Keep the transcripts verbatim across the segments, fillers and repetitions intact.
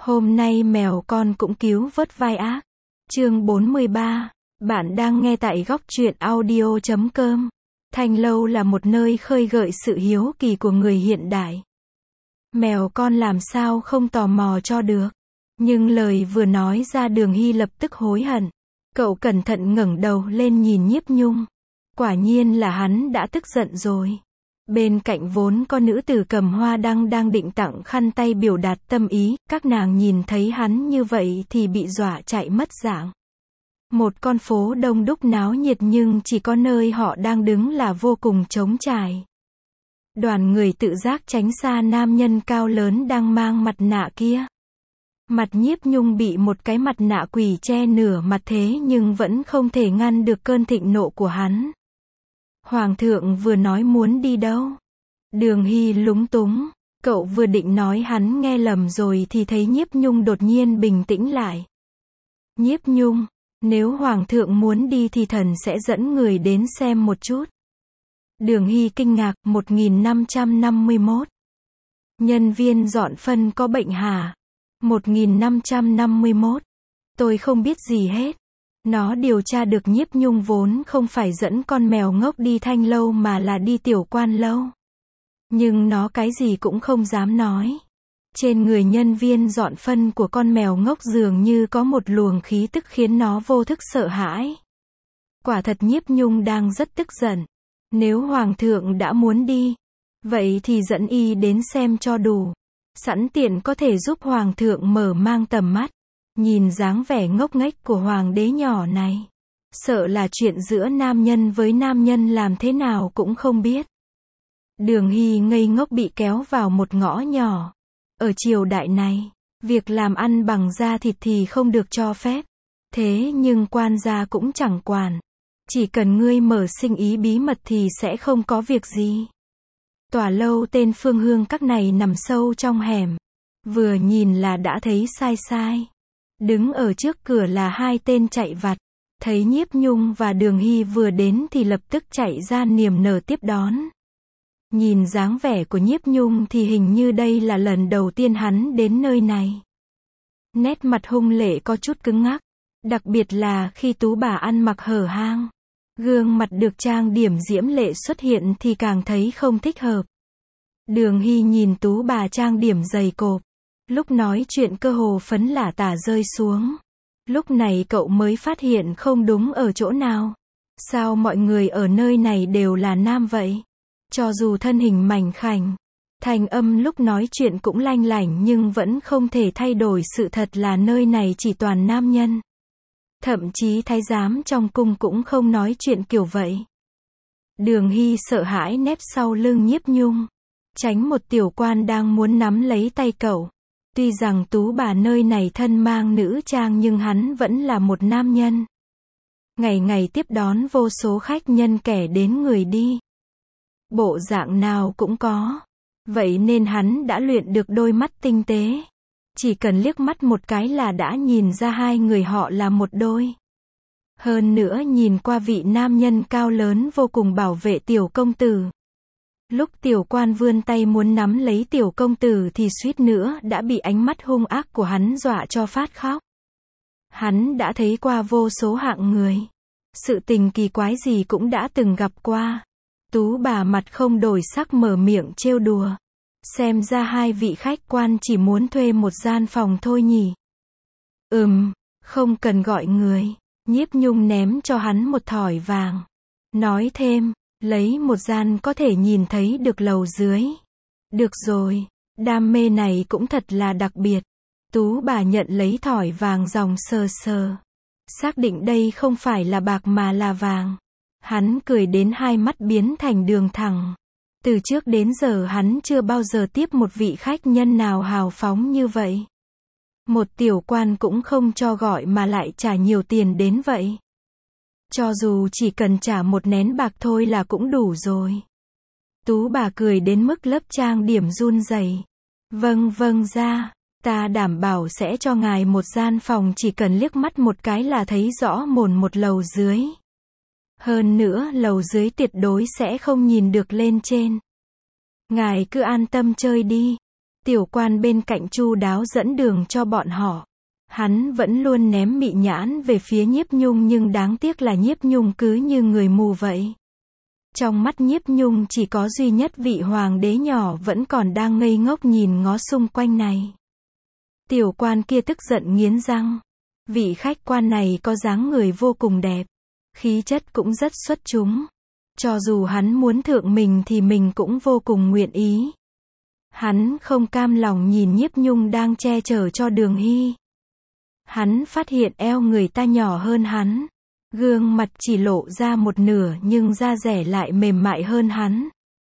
Hôm nay mèo con cũng cứu vớt vai ác. Chương bốn mươi ba. Bạn đang nghe tại góc truyện audio chấm com. Thanh lâu là một nơi khơi gợi sự hiếu kỳ của người hiện đại. Mèo con làm sao không tò mò cho được. Nhưng lời vừa nói ra Đường Hy lập tức hối hận. Cậu cẩn thận ngẩng đầu lên nhìn Nhiếp Nhung. Quả nhiên là hắn đã tức giận rồi. Bên cạnh vốn có nữ tử cầm hoa đăng đang định tặng khăn tay biểu đạt tâm ý, các nàng nhìn thấy hắn như vậy thì bị dọa chạy mất dạng. Một con phố đông đúc náo nhiệt nhưng chỉ có nơi họ đang đứng là vô cùng trống trải. Đoàn người tự giác tránh xa nam nhân cao lớn đang mang mặt nạ kia. Mặt Nhiếp Nhung bị một cái mặt nạ quỷ che nửa mặt thế nhưng vẫn không thể ngăn được cơn thịnh nộ của hắn. Hoàng thượng vừa nói muốn đi đâu? Đường Hy lúng túng, cậu vừa định nói hắn nghe lầm rồi thì thấy Nhiếp Nhung đột nhiên bình tĩnh lại. Nhiếp Nhung, nếu Hoàng thượng muốn đi thì thần sẽ dẫn người đến xem một chút. Đường Hy kinh ngạc, một nghìn năm trăm năm mươi mốt. Nhân viên dọn phân có bệnh hả? một nghìn năm trăm năm mươi mốt. Tôi không biết gì hết. Nó điều tra được Nhiếp Nhung vốn không phải dẫn con mèo ngốc đi Thanh lâu mà là đi Tiểu Quan lâu. Nhưng nó cái gì cũng không dám nói. Trên người nhân viên dọn phân của con mèo ngốc dường như có một luồng khí tức khiến nó vô thức sợ hãi. Quả thật Nhiếp Nhung đang rất tức giận. Nếu Hoàng thượng đã muốn đi, vậy thì dẫn y đến xem cho đủ. Sẵn tiện có thể giúp Hoàng thượng mở mang tầm mắt. Nhìn dáng vẻ ngốc nghếch của hoàng đế nhỏ này. Sợ là chuyện giữa nam nhân với nam nhân làm thế nào cũng không biết. Đường Hy ngây ngốc bị kéo vào một ngõ nhỏ. Ở triều đại này, việc làm ăn bằng da thịt thì không được cho phép. Thế nhưng quan gia cũng chẳng quản. Chỉ cần ngươi mở sinh ý bí mật thì sẽ không có việc gì. Tòa lâu tên Phương Hương Các này nằm sâu trong hẻm. Vừa nhìn là đã thấy sai sai. Đứng ở trước cửa là hai tên chạy vặt. Thấy Nhiếp Nhung và Đường Hy vừa đến thì lập tức chạy ra niềm nở tiếp đón. Nhìn dáng vẻ của Nhiếp Nhung thì hình như đây là lần đầu tiên hắn đến nơi này. Nét mặt hung lệ có chút cứng ngắc. Đặc biệt là khi tú bà ăn mặc hở hang. Gương mặt được trang điểm diễm lệ xuất hiện thì càng thấy không thích hợp. Đường Hy nhìn tú bà trang điểm dày cộp. Lúc nói chuyện cơ hồ phấn lả tả rơi xuống. Lúc này cậu mới phát hiện không đúng ở chỗ nào. Sao mọi người ở nơi này đều là nam vậy? Cho dù thân hình mảnh khảnh, thành âm lúc nói chuyện cũng lanh lảnh nhưng vẫn không thể thay đổi sự thật là nơi này chỉ toàn nam nhân. Thậm chí thái giám trong cung cũng không nói chuyện kiểu vậy. Đường Hy sợ hãi nép sau lưng Nhiếp Nhung. Tránh một tiểu quan đang muốn nắm lấy tay cậu. Tuy rằng tú bà nơi này thân mang nữ trang nhưng hắn vẫn là một nam nhân. Ngày ngày tiếp đón vô số khách nhân kẻ đến người đi. Bộ dạng nào cũng có. Vậy nên hắn đã luyện được đôi mắt tinh tế. Chỉ cần liếc mắt một cái là đã nhìn ra hai người họ là một đôi. Hơn nữa nhìn qua vị nam nhân cao lớn vô cùng bảo vệ tiểu công tử. Lúc tiểu quan vươn tay muốn nắm lấy tiểu công tử thì suýt nữa đã bị ánh mắt hung ác của hắn dọa cho phát khóc. Hắn đã thấy qua vô số hạng người. Sự tình kỳ quái gì cũng đã từng gặp qua. Tú bà mặt không đổi sắc mở miệng trêu đùa. Xem ra hai vị khách quan chỉ muốn thuê một gian phòng thôi nhỉ. Ừm, không cần gọi người. Nhiếp Nhung ném cho hắn một thỏi vàng. Nói thêm. Lấy một gian có thể nhìn thấy được lầu dưới. Được rồi, đam mê này cũng thật là đặc biệt. Tú bà nhận lấy thỏi vàng dòng sờ sờ. Xác định đây không phải là bạc mà là vàng. Hắn cười đến hai mắt biến thành đường thẳng. Từ trước đến giờ hắn chưa bao giờ tiếp một vị khách nhân nào hào phóng như vậy. Một tiểu quan cũng không cho gọi mà lại trả nhiều tiền đến vậy. Cho dù chỉ cần trả một nén bạc thôi là cũng đủ rồi. Tú bà cười đến mức lớp trang điểm run rẩy. Vâng vâng ra, ta đảm bảo sẽ cho ngài một gian phòng chỉ cần liếc mắt một cái là thấy rõ mồn một lầu dưới. Hơn nữa lầu dưới tuyệt đối sẽ không nhìn được lên trên. Ngài cứ an tâm chơi đi. Tiểu quan bên cạnh chu đáo dẫn đường cho bọn họ. Hắn vẫn luôn ném mị nhãn về phía Nhiếp Nhung nhưng đáng tiếc là Nhiếp Nhung cứ như người mù vậy. Trong mắt Nhiếp Nhung chỉ có duy nhất vị hoàng đế nhỏ vẫn còn đang ngây ngốc nhìn ngó xung quanh này. Tiểu quan kia tức giận nghiến răng. Vị khách quan này có dáng người vô cùng đẹp. Khí chất cũng rất xuất chúng. Cho dù hắn muốn thượng mình thì mình cũng vô cùng nguyện ý. Hắn không cam lòng nhìn Nhiếp Nhung đang che chở cho Đường Hy. Hắn phát hiện eo người ta nhỏ hơn hắn. Gương mặt chỉ lộ ra một nửa nhưng da dẻ lại mềm mại hơn hắn.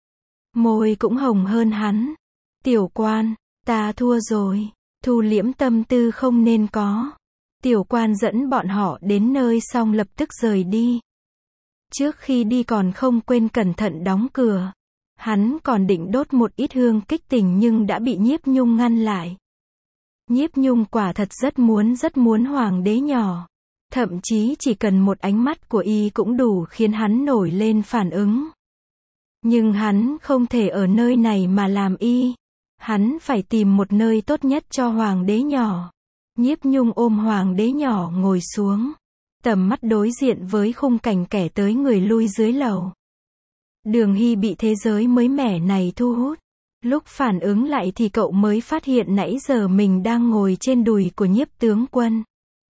Môi cũng hồng hơn hắn. Tiểu quan, ta thua rồi. Thu liễm tâm tư không nên có. Tiểu quan dẫn bọn họ đến nơi xong lập tức rời đi. Trước khi đi còn không quên cẩn thận đóng cửa. Hắn còn định đốt một ít hương kích tình nhưng đã bị Nhiếp Nhung ngăn lại. Nhiếp Nhung quả thật rất muốn rất muốn hoàng đế nhỏ. Thậm chí chỉ cần một ánh mắt của y cũng đủ khiến hắn nổi lên phản ứng. Nhưng hắn không thể ở nơi này mà làm y. Hắn phải tìm một nơi tốt nhất cho hoàng đế nhỏ. Nhiếp Nhung ôm hoàng đế nhỏ ngồi xuống. Tầm mắt đối diện với khung cảnh kẻ tới người lui dưới lầu. Đường Hy bị thế giới mới mẻ này thu hút. Lúc phản ứng lại thì cậu mới phát hiện nãy giờ mình đang ngồi trên đùi của Nhiếp tướng quân.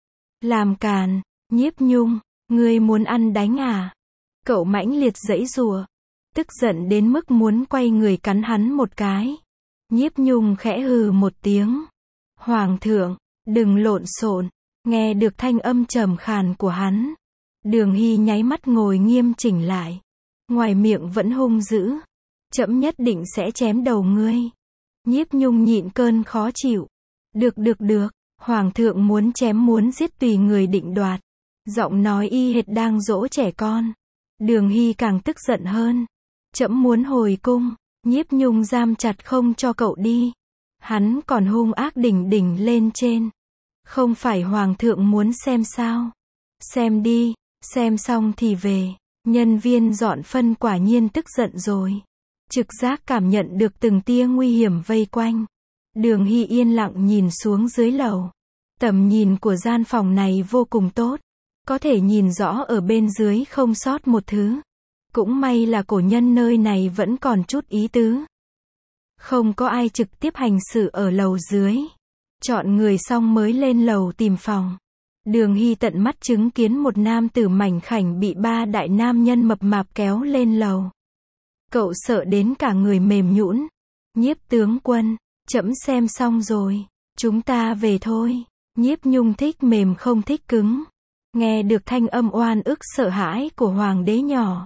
Làm càn, Nhiếp Nhung, ngươi muốn ăn đánh à? Cậu mãnh liệt giãy giụa, tức giận đến mức muốn quay người cắn hắn một cái. Nhiếp Nhung khẽ hừ một tiếng. Hoàng thượng, đừng lộn xộn. Nghe được thanh âm trầm khàn của hắn. Đường Hy nháy mắt ngồi nghiêm chỉnh lại. Ngoài miệng vẫn hung dữ. Trẫm nhất định sẽ chém đầu ngươi. Nhiếp Nhung nhịn cơn khó chịu. Được được được, hoàng thượng muốn chém muốn giết tùy người định đoạt. Giọng nói y hệt đang dỗ trẻ con. Đường Hy càng tức giận hơn. Trẫm muốn hồi cung. Nhiếp Nhung giam chặt không cho cậu đi. Hắn còn hung ác đỉnh đỉnh lên trên. Không phải hoàng thượng muốn xem sao? Xem đi, xem xong thì về. Nhân viên dọn phân quả nhiên tức giận rồi. Trực giác cảm nhận được từng tia nguy hiểm vây quanh. Đường Hy yên lặng nhìn xuống dưới lầu. Tầm nhìn của gian phòng này vô cùng tốt. Có thể nhìn rõ ở bên dưới không sót một thứ. Cũng may là cổ nhân nơi này vẫn còn chút ý tứ. Không có ai trực tiếp hành xử ở lầu dưới. Chọn người xong mới lên lầu tìm phòng. Đường Hy tận mắt chứng kiến một nam tử mảnh khảnh bị ba đại nam nhân mập mạp kéo lên lầu. Cậu sợ đến cả người mềm nhũn. Nhiếp tướng quân, trẫm xem xong rồi. Chúng ta về thôi. Nhiếp Nhung thích mềm không thích cứng. Nghe được thanh âm oan ức sợ hãi của hoàng đế nhỏ.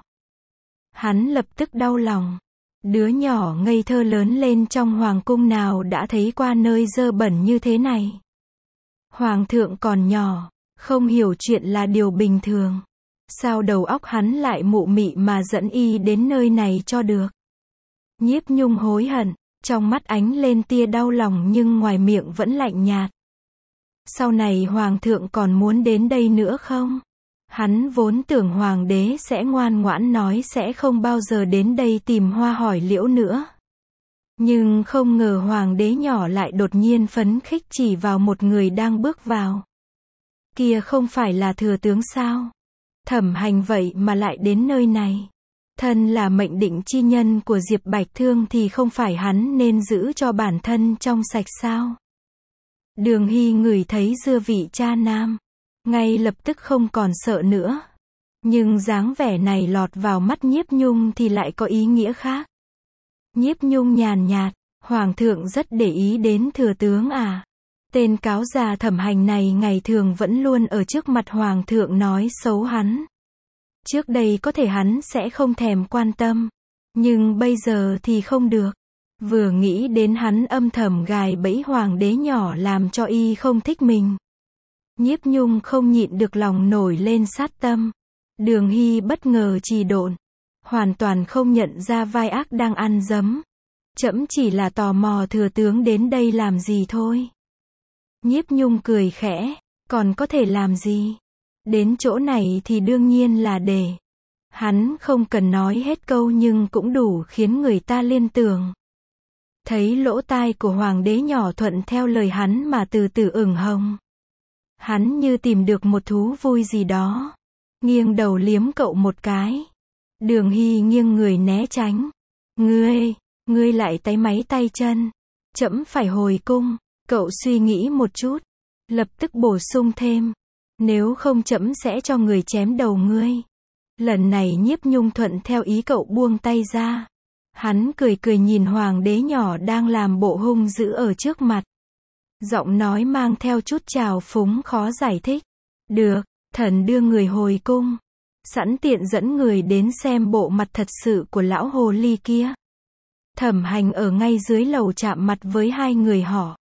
Hắn lập tức đau lòng. Đứa nhỏ ngây thơ lớn lên trong hoàng cung nào đã thấy qua nơi dơ bẩn như thế này. Hoàng thượng còn nhỏ, không hiểu chuyện là điều bình thường. Sao đầu óc hắn lại mụ mị mà dẫn y đến nơi này cho được. Nhiếp Nhung hối hận, trong mắt ánh lên tia đau lòng nhưng ngoài miệng vẫn lạnh nhạt. Sau này hoàng thượng còn muốn đến đây nữa không? Hắn vốn tưởng hoàng đế sẽ ngoan ngoãn nói sẽ không bao giờ đến đây tìm Hoa hỏi liễu nữa. Nhưng không ngờ hoàng đế nhỏ lại đột nhiên phấn khích chỉ vào một người đang bước vào. Kia không phải là thừa tướng sao? Thẩm Hành vậy mà lại đến nơi này. Thân là mệnh định chi nhân của Diệp Bạch Thương thì không phải hắn nên giữ cho bản thân trong sạch sao? Đường Hy ngửi thấy dư vị cha nam. Ngay lập tức không còn sợ nữa. Nhưng dáng vẻ này lọt vào mắt Nhiếp Nhung thì lại có ý nghĩa khác. Nhiếp Nhung nhàn nhạt, hoàng thượng rất để ý đến thừa tướng à. Tên cáo già Thẩm Hành này ngày thường vẫn luôn ở trước mặt hoàng thượng nói xấu hắn. Trước đây có thể hắn sẽ không thèm quan tâm. Nhưng bây giờ thì không được. Vừa nghĩ đến hắn âm thầm gài bẫy hoàng đế nhỏ làm cho y không thích mình. Nhiếp Nhung không nhịn được lòng nổi lên sát tâm. Đường Hy bất ngờ trì độn. Hoàn toàn không nhận ra vai ác đang ăn dấm. Trẫm chỉ là tò mò thừa tướng đến đây làm gì thôi. Nhiếp Nhung cười khẽ. Còn có thể làm gì? Đến chỗ này thì đương nhiên là để. Hắn không cần nói hết câu nhưng cũng đủ khiến người ta liên tưởng. Thấy lỗ tai của hoàng đế nhỏ thuận theo lời hắn mà từ từ ửng hồng. Hắn như tìm được một thú vui gì đó. Nghiêng đầu liếm cậu một cái. Đường Hy nghiêng người né tránh. Ngươi, ngươi lại táy máy tay chân. Trẫm phải hồi cung. Cậu suy nghĩ một chút. Lập tức bổ sung thêm. Nếu không trẫm sẽ cho người chém đầu ngươi. Lần này Nhiếp Nhung thuận theo ý cậu buông tay ra. Hắn cười cười nhìn hoàng đế nhỏ đang làm bộ hung dữ ở trước mặt. Giọng nói mang theo chút trào phúng khó giải thích. Được, thần đưa người hồi cung. Sẵn tiện dẫn người đến xem bộ mặt thật sự của lão hồ ly kia. Thẩm Hành ở ngay dưới lầu chạm mặt với hai người họ.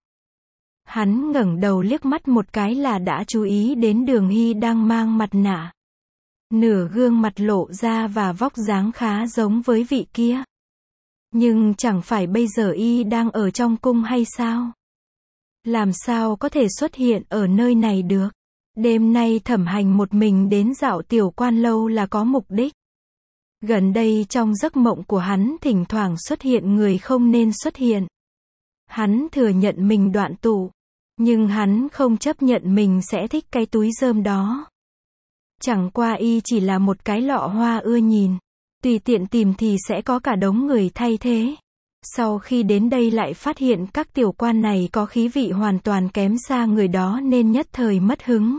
Hắn ngẩng đầu liếc mắt một cái là đã chú ý đến Đường Hy đang mang mặt nạ. Nửa gương mặt lộ ra và vóc dáng khá giống với vị kia. Nhưng chẳng phải bây giờ y đang ở trong cung hay sao? Làm sao có thể xuất hiện ở nơi này được? Đêm nay Thẩm Hành một mình đến dạo Tiểu Quan lâu là có mục đích. Gần đây trong giấc mộng của hắn thỉnh thoảng xuất hiện người không nên xuất hiện. Hắn thừa nhận mình đoạn tụ. Nhưng hắn không chấp nhận mình sẽ thích cái túi rơm đó. Chẳng qua y chỉ là một cái lọ hoa ưa nhìn. Tùy tiện tìm thì sẽ có cả đống người thay thế. Sau khi đến đây lại phát hiện các tiểu quan này có khí vị hoàn toàn kém xa người đó nên nhất thời mất hứng.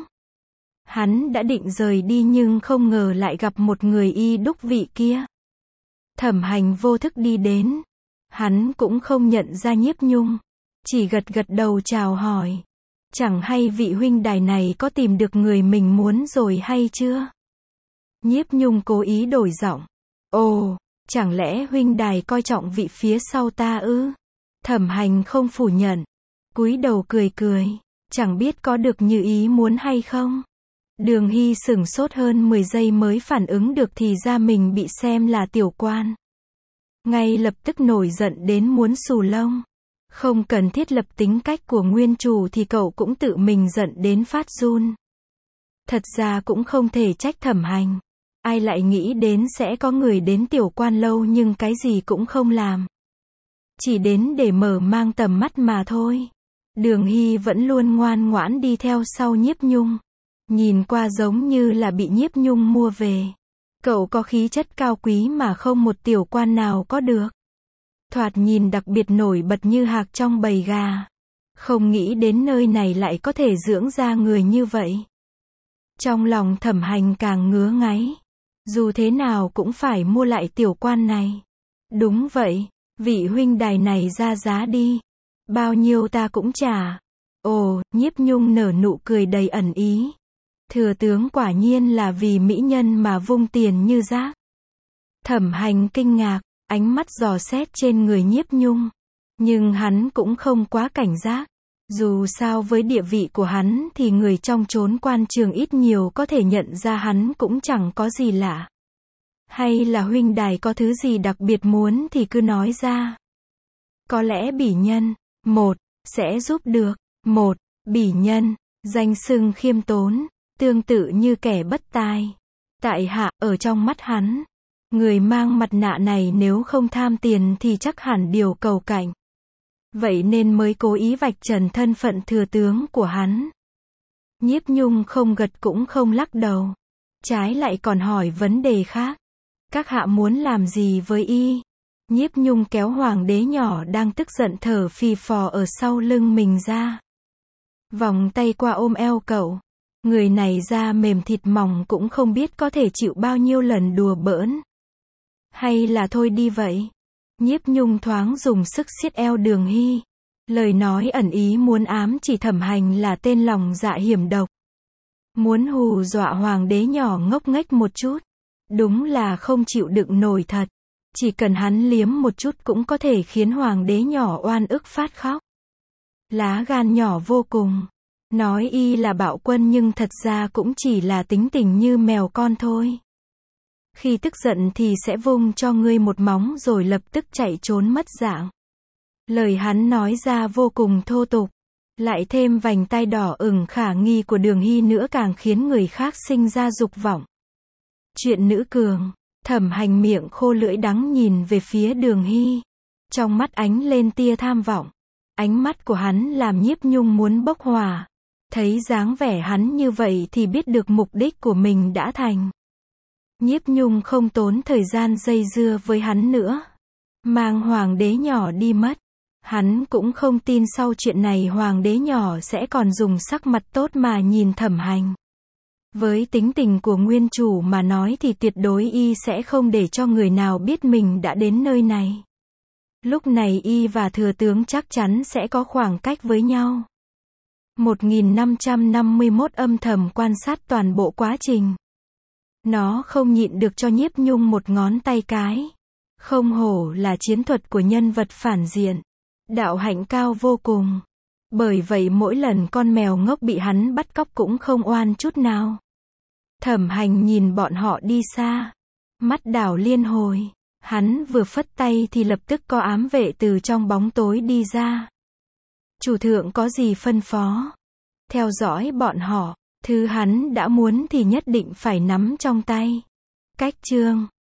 Hắn đã định rời đi nhưng không ngờ lại gặp một người y đúc vị kia. Thẩm Hành vô thức đi đến. Hắn cũng không nhận ra Nhiếp Nhung. Chỉ gật gật đầu chào hỏi. Chẳng hay vị huynh đài này có tìm được người mình muốn rồi hay chưa? Nhiếp Nhung cố ý đổi giọng. Ồ, chẳng lẽ huynh đài coi trọng vị phía sau ta ư? Thẩm Hành không phủ nhận. Cúi đầu cười cười. Chẳng biết có được như ý muốn hay không? Đường Hy sửng sốt hơn mười giây mới phản ứng được thì ra mình bị xem là tiểu quan. Ngay lập tức nổi giận đến muốn xù lông. Không cần thiết lập tính cách của nguyên chủ thì cậu cũng tự mình giận đến phát run. Thật ra cũng không thể trách Thẩm Hành. Ai lại nghĩ đến sẽ có người đến Tiểu Quan lâu nhưng cái gì cũng không làm. Chỉ đến để mở mang tầm mắt mà thôi. Đường Hy vẫn luôn ngoan ngoãn đi theo sau Nhiếp Nhung. Nhìn qua giống như là bị Nhiếp Nhung mua về. Cậu có khí chất cao quý mà không một tiểu quan nào có được. Thoạt nhìn đặc biệt nổi bật như hạc trong bầy gà. Không nghĩ đến nơi này lại có thể dưỡng ra người như vậy. Trong lòng Thẩm Hành càng ngứa ngáy. Dù thế nào cũng phải mua lại tiểu quan này. Đúng vậy, vị huynh đài này ra giá đi. Bao nhiêu ta cũng trả. Ồ, Nhiếp Nhung nở nụ cười đầy ẩn ý. Thừa tướng quả nhiên là vì mỹ nhân mà vung tiền như rác. Thẩm Hành kinh ngạc, ánh mắt dò xét trên người Nhiếp Nhung. Nhưng hắn cũng không quá cảnh giác. Dù sao với địa vị của hắn thì người trong chốn quan trường ít nhiều có thể nhận ra hắn cũng chẳng có gì lạ. Hay là huynh đài có thứ gì đặc biệt muốn thì cứ nói ra. Có lẽ bỉ nhân, một, sẽ giúp được. Một, bỉ nhân, danh xưng khiêm tốn, tương tự như kẻ bất tài. Tại hạ, ở trong mắt hắn, người mang mặt nạ này nếu không tham tiền thì chắc hẳn điều cầu cạnh. Vậy nên mới cố ý vạch trần thân phận thừa tướng của hắn. Nhiếp Nhung không gật cũng không lắc đầu. Trái lại còn hỏi vấn đề khác. Các hạ muốn làm gì với y? Nhiếp Nhung kéo hoàng đế nhỏ đang tức giận thở phì phò ở sau lưng mình ra. Vòng tay qua ôm eo cậu. Người này da mềm thịt mỏng cũng không biết có thể chịu bao nhiêu lần đùa bỡn. Hay là thôi đi vậy? Nhiếp Nhung thoáng dùng sức siết eo Đường Hy. Lời nói ẩn ý muốn ám chỉ Thẩm Hành là tên lòng dạ hiểm độc. Muốn hù dọa hoàng đế nhỏ ngốc nghếch một chút. Đúng là không chịu đựng nổi thật. Chỉ cần hắn liếm một chút cũng có thể khiến hoàng đế nhỏ oan ức phát khóc. Lá gan nhỏ vô cùng. Nói y là bạo quân nhưng thật ra cũng chỉ là tính tình như mèo con thôi. Khi tức giận thì sẽ vung cho ngươi một móng rồi lập tức chạy trốn mất dạng. Lời hắn nói ra vô cùng thô tục. Lại thêm vành tai đỏ ửng khả nghi của Đường Hy nữa càng khiến người khác sinh ra dục vọng. Chuyện nữ cường. Thẩm Hành miệng khô lưỡi đắng nhìn về phía Đường Hy. Trong mắt ánh lên tia tham vọng. Ánh mắt của hắn làm Nhiếp Nhung muốn bốc hỏa. Thấy dáng vẻ hắn như vậy thì biết được mục đích của mình đã thành. Nhiếp Nhung không tốn thời gian dây dưa với hắn nữa. Mang hoàng đế nhỏ đi mất. Hắn cũng không tin sau chuyện này hoàng đế nhỏ sẽ còn dùng sắc mặt tốt mà nhìn Thẩm Hành. Với tính tình của nguyên chủ mà nói thì tuyệt đối y sẽ không để cho người nào biết mình đã đến nơi này. Lúc này y và thừa tướng chắc chắn sẽ có khoảng cách với nhau. một nghìn năm trăm năm mươi mốt âm thầm quan sát toàn bộ quá trình. Nó không nhịn được cho Nhiếp Nhung một ngón tay cái. Không hổ là chiến thuật của nhân vật phản diện. Đạo hạnh cao vô cùng. Bởi vậy mỗi lần con mèo ngốc bị hắn bắt cóc cũng không oan chút nào. Thẩm Hành nhìn bọn họ đi xa. Mắt đảo liên hồi. Hắn vừa phất tay thì lập tức có ám vệ từ trong bóng tối đi ra. Chủ thượng có gì phân phó? Theo dõi bọn họ. Thứ hắn đã muốn thì nhất định phải nắm trong tay. Cách chương